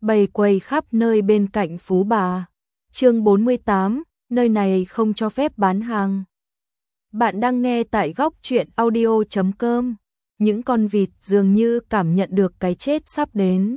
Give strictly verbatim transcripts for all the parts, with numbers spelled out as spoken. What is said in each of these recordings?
bày quầy khắp nơi bên cạnh Phú Bà. Chương bốn mươi tám, nơi này không cho phép bán hàng. Bạn đang nghe tại góc truyện audio chấm com. Những con vịt dường như cảm nhận được cái chết sắp đến.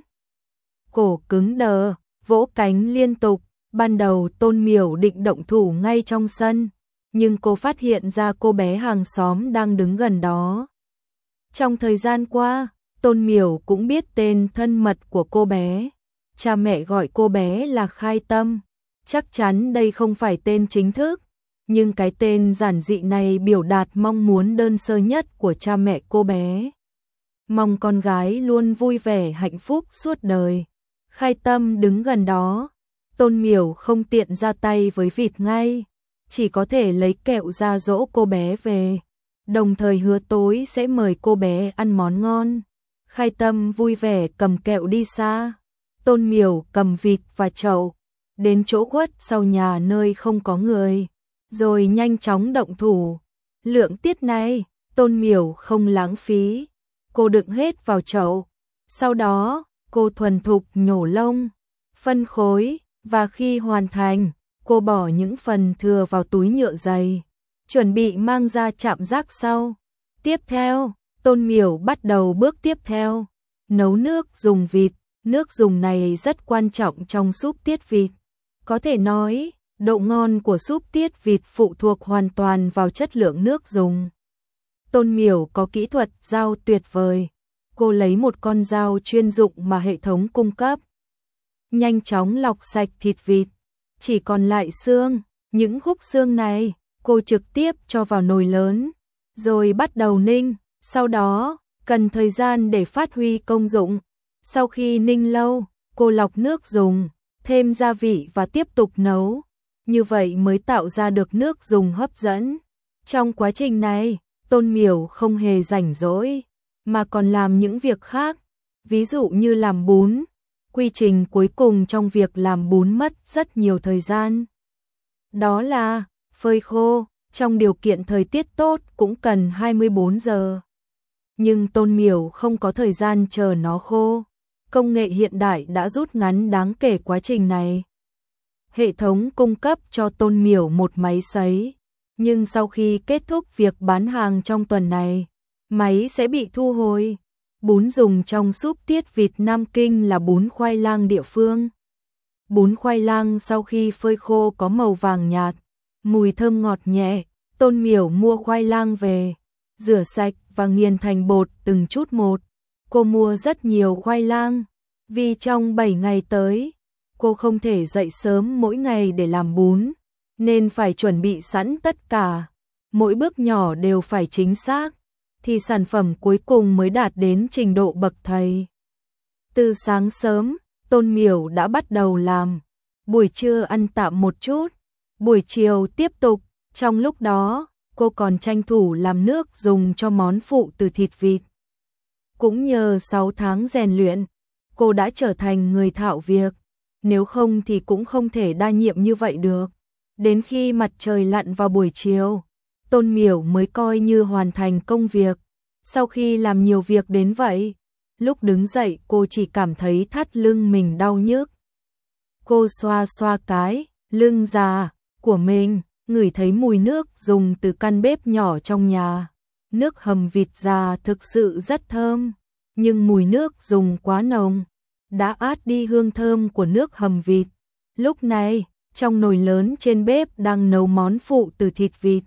Cổ cứng đờ, vỗ cánh liên tục. Ban đầu Tôn Miểu định động thủ ngay trong sân, nhưng cô phát hiện ra cô bé hàng xóm đang đứng gần đó. Trong thời gian qua, Tôn Miểu cũng biết tên thân mật của cô bé. Cha mẹ gọi cô bé là Khai Tâm. Chắc chắn đây không phải tên chính thức, nhưng cái tên giản dị này biểu đạt mong muốn đơn sơ nhất của cha mẹ cô bé. Mong con gái luôn vui vẻ hạnh phúc suốt đời. Khai Tâm đứng gần đó. Tôn Miểu không tiện ra tay với vịt ngay, chỉ có thể lấy kẹo ra dỗ cô bé về, đồng thời hứa tối sẽ mời cô bé ăn món ngon. Khai Tâm vui vẻ cầm kẹo đi xa. Tôn Miểu cầm vịt và chậu, đến chỗ khuất sau nhà nơi không có người, rồi nhanh chóng động thủ. Lượng tiết này, Tôn Miểu không lãng phí, cô đựng hết vào chậu. Sau đó, cô thuần thục nhổ lông, phân khối, và khi hoàn thành, cô bỏ những phần thừa vào túi nhựa dày, chuẩn bị mang ra trạm rác sau. Tiếp theo, Tôn Miểu bắt đầu bước tiếp theo, nấu nước dùng vịt. Nước dùng này rất quan trọng trong súp tiết vịt. Có thể nói, độ ngon của súp tiết vịt phụ thuộc hoàn toàn vào chất lượng nước dùng. Tôn Miểu có kỹ thuật dao tuyệt vời. Cô lấy một con dao chuyên dụng mà hệ thống cung cấp, nhanh chóng lọc sạch thịt vịt, chỉ còn lại xương. Những khúc xương này, cô trực tiếp cho vào nồi lớn, rồi bắt đầu ninh. Sau đó, cần thời gian để phát huy công dụng. Sau khi ninh lâu, cô lọc nước dùng, thêm gia vị và tiếp tục nấu. Như vậy mới tạo ra được nước dùng hấp dẫn. Trong quá trình này, Tôn Miểu không hề rảnh rỗi, mà còn làm những việc khác, ví dụ như làm bún. Quy trình cuối cùng trong việc làm bún mất rất nhiều thời gian. Đó là phơi khô, trong điều kiện thời tiết tốt cũng cần hai mươi bốn giờ. Nhưng Tôn Miểu không có thời gian chờ nó khô. Công nghệ hiện đại đã rút ngắn đáng kể quá trình này. Hệ thống cung cấp cho Tôn Miểu một máy sấy, nhưng sau khi kết thúc việc bán hàng trong tuần này, máy sẽ bị thu hồi. Bún dùng trong súp tiết vịt Nam Kinh là bún khoai lang địa phương. Bún khoai lang sau khi phơi khô có màu vàng nhạt, mùi thơm ngọt nhẹ. Tôn Miểu mua khoai lang về, rửa sạch và nghiền thành bột từng chút một. Cô mua rất nhiều khoai lang, vì trong bảy ngày tới, cô không thể dậy sớm mỗi ngày để làm bún, nên phải chuẩn bị sẵn tất cả. Mỗi bước nhỏ đều phải chính xác, thì sản phẩm cuối cùng mới đạt đến trình độ bậc thầy. Từ sáng sớm, Tôn Miểu đã bắt đầu làm, buổi trưa ăn tạm một chút, buổi chiều tiếp tục. Trong lúc đó, cô còn tranh thủ làm nước dùng cho món phụ từ thịt vịt. Cũng nhờ sáu tháng rèn luyện, cô đã trở thành người thạo việc, nếu không thì cũng không thể đa nhiệm như vậy được. Đến khi mặt trời lặn vào buổi chiều, Tôn Miểu mới coi như hoàn thành công việc. Sau khi làm nhiều việc đến vậy, lúc đứng dậy cô chỉ cảm thấy thắt lưng mình đau nhức. Cô xoa xoa cái lưng già của mình, ngửi thấy mùi nước dùng từ căn bếp nhỏ trong nhà. Nước hầm vịt già thực sự rất thơm, nhưng mùi nước dùng quá nồng, đã át đi hương thơm của nước hầm vịt. Lúc này, trong nồi lớn trên bếp đang nấu món phụ từ thịt vịt.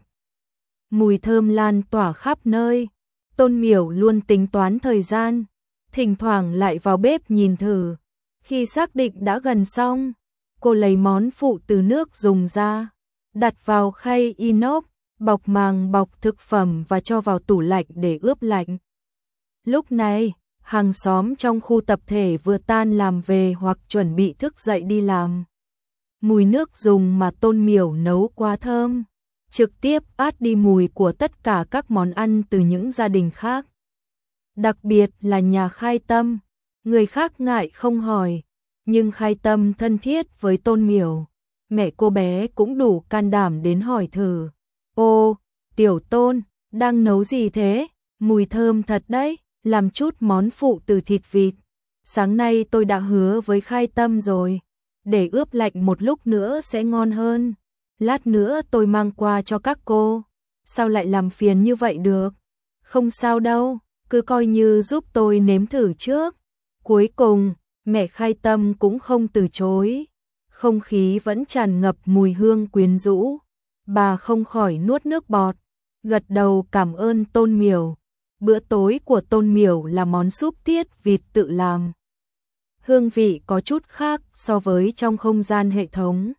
Mùi thơm lan tỏa khắp nơi. Tôn Miểu luôn tính toán thời gian, thỉnh thoảng lại vào bếp nhìn thử. Khi xác định đã gần xong, cô lấy món phụ từ nước dùng ra, đặt vào khay inox, bọc màng bọc thực phẩm và cho vào tủ lạnh để ướp lạnh. Lúc này, hàng xóm trong khu tập thể vừa tan làm về hoặc chuẩn bị thức dậy đi làm. Mùi nước dùng mà Tôn Miểu nấu quá thơm, trực tiếp át đi mùi của tất cả các món ăn từ những gia đình khác. Đặc biệt là nhà Khai Tâm, người khác ngại không hỏi, nhưng Khai Tâm thân thiết với Tôn Miểu. Mẹ cô bé cũng đủ can đảm đến hỏi thử. Ô, Tiểu Tôn, đang nấu gì thế? Mùi thơm thật đấy, làm chút món phụ từ thịt vịt. sáng nay tôi đã hứa với Khai Tâm rồi, để ướp lạnh một lúc nữa sẽ ngon hơn. Lát nữa tôi mang qua cho các cô. Sao lại làm phiền như vậy được? Không sao đâu, cứ coi như giúp tôi nếm thử trước. Cuối cùng, mẹ Khai Tâm cũng không từ chối. Không khí vẫn tràn ngập mùi hương quyến rũ. Bà không khỏi nuốt nước bọt, gật đầu cảm ơn Tôn Miểu. Bữa tối của Tôn Miểu là món súp tiết vịt tự làm. Hương vị có chút khác so với trong không gian hệ thống.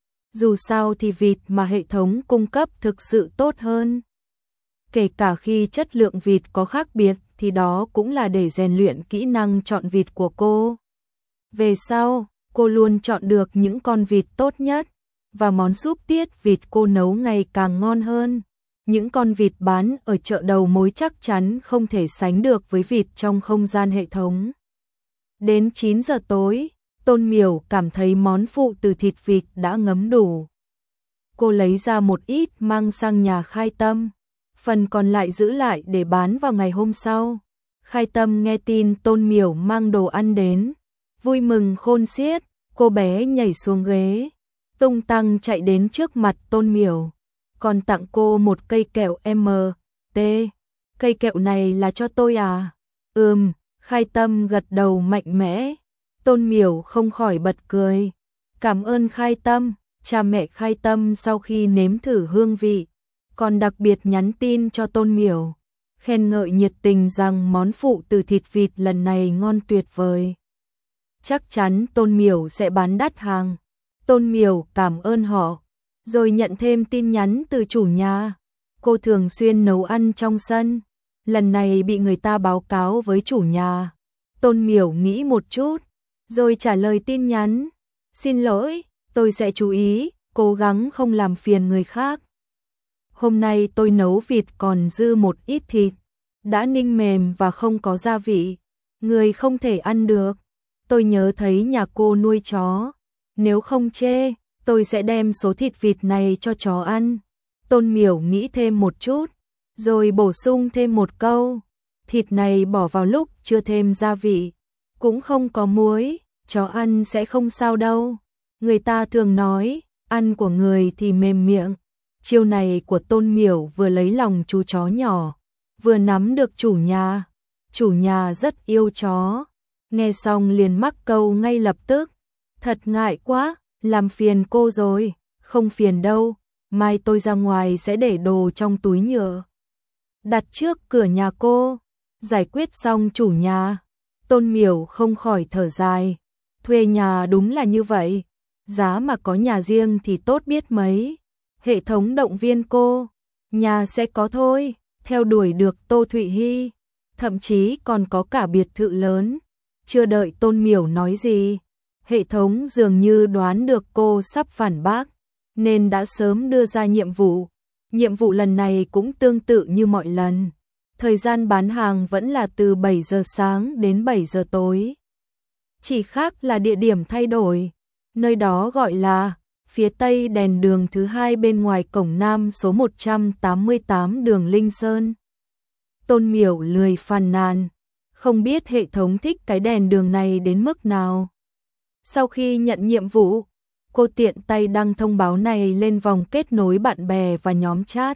Dù sao thì vịt mà hệ thống cung cấp thực sự tốt hơn. Kể cả khi chất lượng vịt có khác biệt thì đó cũng là để rèn luyện kỹ năng chọn vịt của cô. Về sau, cô luôn chọn được những con vịt tốt nhất, và món súp tiết vịt cô nấu ngày càng ngon hơn. Những con vịt bán ở chợ đầu mối chắc chắn không thể sánh được với vịt trong không gian hệ thống. Đến chín giờ tối, Tôn Miểu cảm thấy món phụ từ thịt vịt đã ngấm đủ. Cô lấy ra một ít mang sang nhà Khai Tâm, phần còn lại giữ lại để bán vào ngày hôm sau. Khai Tâm nghe tin Tôn Miểu mang đồ ăn đến, vui mừng khôn xiết, cô bé nhảy xuống ghế, tung tăng chạy đến trước mặt Tôn Miểu, còn tặng cô một cây kẹo em tê. Cây kẹo này là cho tôi à? Ừm, Khai Tâm gật đầu mạnh mẽ. Tôn Miểu không khỏi bật cười. Cảm ơn Khai Tâm. Cha mẹ Khai Tâm sau khi nếm thử hương vị, còn đặc biệt nhắn tin cho Tôn Miểu, khen ngợi nhiệt tình rằng món phụ từ thịt vịt lần này ngon tuyệt vời. Chắc chắn Tôn Miểu sẽ bán đắt hàng. Tôn Miểu cảm ơn họ, rồi nhận thêm tin nhắn từ chủ nhà. Cô thường xuyên nấu ăn trong sân, lần này bị người ta báo cáo với chủ nhà. Tôn Miểu nghĩ một chút, rồi trả lời tin nhắn. Xin lỗi, tôi sẽ chú ý, cố gắng không làm phiền người khác. Hôm nay tôi nấu vịt còn dư một ít thịt, đã ninh mềm và không có gia vị, người không thể ăn được. Tôi nhớ thấy nhà cô nuôi chó, nếu không chê, tôi sẽ đem số thịt vịt này cho chó ăn. Tôn Miểu nghĩ thêm một chút, rồi bổ sung thêm một câu. Thịt này bỏ vào lúc chưa thêm gia vị, cũng không có muối, chó ăn sẽ không sao đâu. Người ta thường nói, ăn của người thì mềm miệng. Chiêu này của Tôn Miểu vừa lấy lòng chú chó nhỏ, vừa nắm được chủ nhà. Chủ nhà rất yêu chó. Nghe xong liền mắc câu ngay lập tức. Thật ngại quá, làm phiền cô rồi. Không phiền đâu, mai tôi ra ngoài sẽ để đồ trong túi nhựa, đặt trước cửa nhà cô. Giải quyết xong chủ nhà, Tôn Miểu không khỏi thở dài. Thuê nhà đúng là như vậy, giá mà có nhà riêng thì tốt biết mấy. Hệ thống động viên cô, nhà sẽ có thôi, theo đuổi được Tô Thụy Hy, thậm chí còn có cả biệt thự lớn. Chưa đợi Tôn Miểu nói gì, hệ thống dường như đoán được cô sắp phản bác, nên đã sớm đưa ra nhiệm vụ. Nhiệm vụ lần này cũng tương tự như mọi lần. Thời gian bán hàng vẫn là từ bảy giờ sáng đến bảy giờ tối. Chỉ khác là địa điểm thay đổi. Nơi đó gọi là phía tây đèn đường thứ hai bên ngoài cổng nam số một trăm tám mươi tám đường Linh Sơn. Tôn Miểu lười phàn nàn, không biết hệ thống thích cái đèn đường này đến mức nào. Sau khi nhận nhiệm vụ, cô tiện tay đăng thông báo này lên vòng kết nối bạn bè và nhóm chat.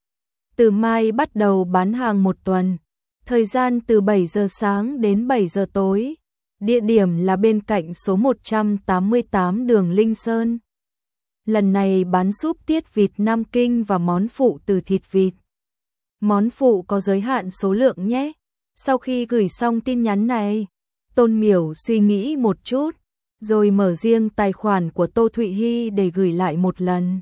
Từ mai bắt đầu bán hàng một tuần, thời gian từ bảy giờ sáng đến bảy giờ tối. Địa điểm là bên cạnh số một trăm tám mươi tám đường Linh Sơn. Lần này bán súp tiết vịt Nam Kinh và món phụ từ thịt vịt. Món phụ có giới hạn số lượng nhé. Sau khi gửi xong tin nhắn này, Tôn Miểu suy nghĩ một chút, rồi mở riêng tài khoản của Tô Thụy Hy để gửi lại một lần.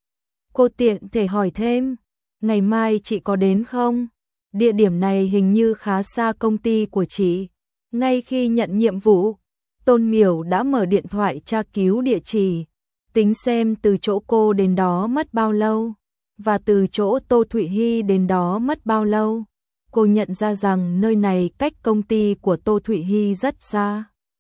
Cô tiện thể hỏi thêm, ngày mai chị có đến không? Địa điểm này hình như khá xa công ty của chị. Ngay khi nhận nhiệm vụ, Tôn Miểu đã mở điện thoại tra cứu địa chỉ, tính xem từ chỗ cô đến đó mất bao lâu, và từ chỗ Tô Thụy Hy đến đó mất bao lâu. Cô nhận ra rằng nơi này cách công ty của Tô Thụy Hy rất xa.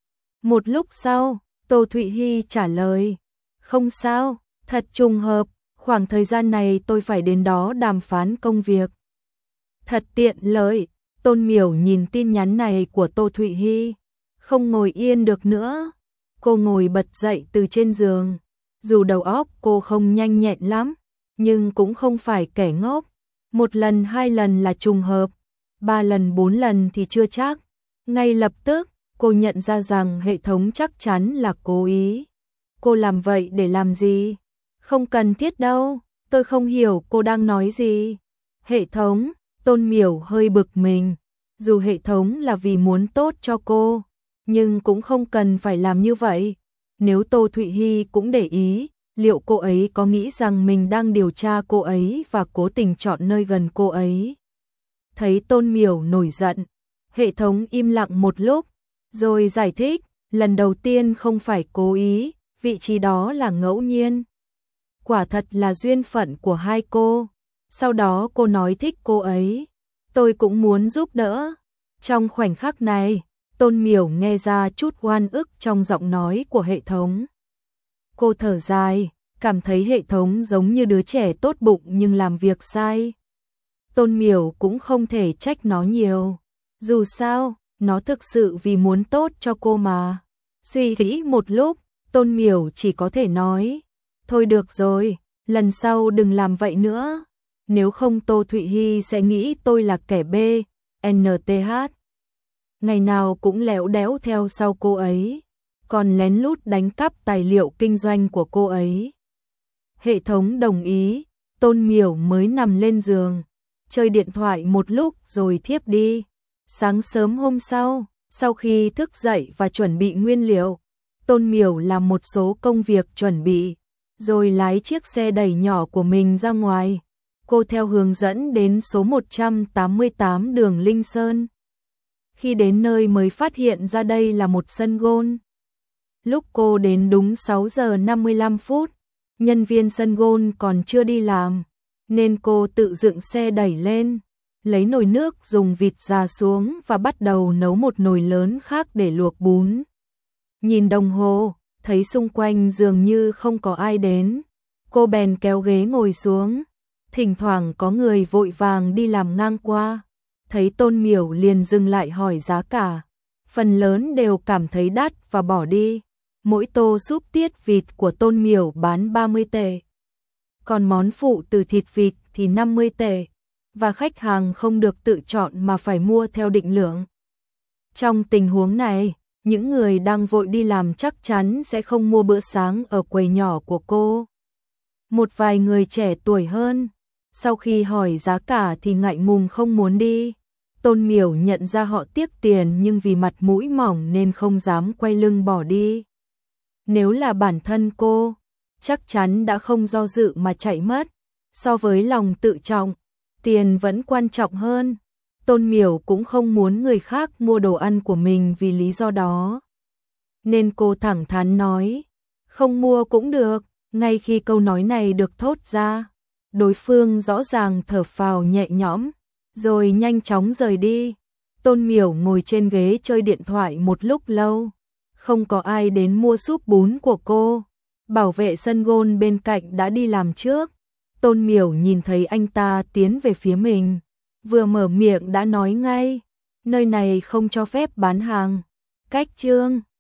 Một lúc sau, Tô Thụy Hy trả lời, không sao, thật trùng hợp, khoảng thời gian này tôi phải đến đó đàm phán công việc. Thật tiện lợi. Tôn Miểu nhìn tin nhắn này của Tô Thụy Hy, không ngồi yên được nữa. Cô ngồi bật dậy từ trên giường. Dù đầu óc cô không nhanh nhẹn lắm, nhưng cũng không phải kẻ ngốc. Một lần hai lần là trùng hợp, ba lần bốn lần thì chưa chắc. Ngay lập tức, cô nhận ra rằng hệ thống chắc chắn là cố ý. Cô làm vậy để làm gì? Không cần thiết đâu, tôi không hiểu cô đang nói gì. Hệ thống, Tôn Miểu hơi bực mình. Dù hệ thống là vì muốn tốt cho cô, nhưng cũng không cần phải làm như vậy. Nếu Tô Thụy Hy cũng để ý, liệu cô ấy có nghĩ rằng mình đang điều tra cô ấy và cố tình chọn nơi gần cô ấy? Thấy Tôn Miểu nổi giận, hệ thống im lặng một lúc, rồi giải thích, lần đầu tiên không phải cố ý, vị trí đó là ngẫu nhiên. Quả thật là duyên phận của hai cô. Sau đó cô nói thích cô ấy, tôi cũng muốn giúp đỡ. Trong khoảnh khắc này, Tôn Miểu nghe ra chút oan ức trong giọng nói của hệ thống. Cô thở dài, cảm thấy hệ thống giống như đứa trẻ tốt bụng nhưng làm việc sai. Tôn Miểu cũng không thể trách nó nhiều. Dù sao, nó thực sự vì muốn tốt cho cô mà. Suy nghĩ một lúc, Tôn Miểu chỉ có thể nói, thôi được rồi, lần sau đừng làm vậy nữa. Nếu không Tô Thụy Hy sẽ nghĩ tôi là kẻ B, en tê hát. Ngày nào cũng léo đéo theo sau cô ấy, còn lén lút đánh cắp tài liệu kinh doanh của cô ấy. Hệ thống đồng ý, Tôn Miểu mới nằm lên giường, chơi điện thoại một lúc rồi thiếp đi. Sáng sớm hôm sau, sau khi thức dậy và chuẩn bị nguyên liệu, Tôn Miểu làm một số công việc chuẩn bị, rồi lái chiếc xe đẩy nhỏ của mình ra ngoài. Cô theo hướng dẫn đến số một trăm tám mươi tám đường Linh Sơn. Khi đến nơi mới phát hiện ra đây là một sân golf. Lúc cô đến đúng sáu giờ năm mươi lăm phút, nhân viên sân golf còn chưa đi làm, nên cô tự dựng xe đẩy lên, lấy nồi nước dùng vịt già xuống và bắt đầu nấu một nồi lớn khác để luộc bún. Nhìn đồng hồ, thấy xung quanh dường như không có ai đến, cô bèn kéo ghế ngồi xuống. Thỉnh thoảng có người vội vàng đi làm ngang qua, thấy Tôn Miểu liền dừng lại hỏi giá cả. Phần lớn đều cảm thấy đắt và bỏ đi. Mỗi tô súp tiết vịt của Tôn Miểu bán ba mươi tệ, còn món phụ từ thịt vịt thì năm mươi tệ, và khách hàng không được tự chọn mà phải mua theo định lượng. Trong tình huống này, những người đang vội đi làm chắc chắn sẽ không mua bữa sáng ở quầy nhỏ của cô. Một vài người trẻ tuổi hơn, sau khi hỏi giá cả thì ngại ngùng không muốn đi. Tôn Miểu nhận ra họ tiếc tiền nhưng vì mặt mũi mỏng nên không dám quay lưng bỏ đi. Nếu là bản thân cô, chắc chắn đã không do dự mà chạy mất. So với lòng tự trọng, tiền vẫn quan trọng hơn. Tôn Miểu cũng không muốn người khác mua đồ ăn của mình vì lý do đó. Nên cô thẳng thắn nói, không mua cũng được. Ngay khi câu nói này được thốt ra, đối phương rõ ràng thở phào nhẹ nhõm, rồi nhanh chóng rời đi. Tôn Miểu ngồi trên ghế chơi điện thoại một lúc lâu, không có ai đến mua súp bún của cô. Bảo vệ sân golf bên cạnh đã đi làm trước. Tôn Miểu nhìn thấy anh ta tiến về phía mình, vừa mở miệng đã nói ngay, nơi này không cho phép bán hàng. Cách chương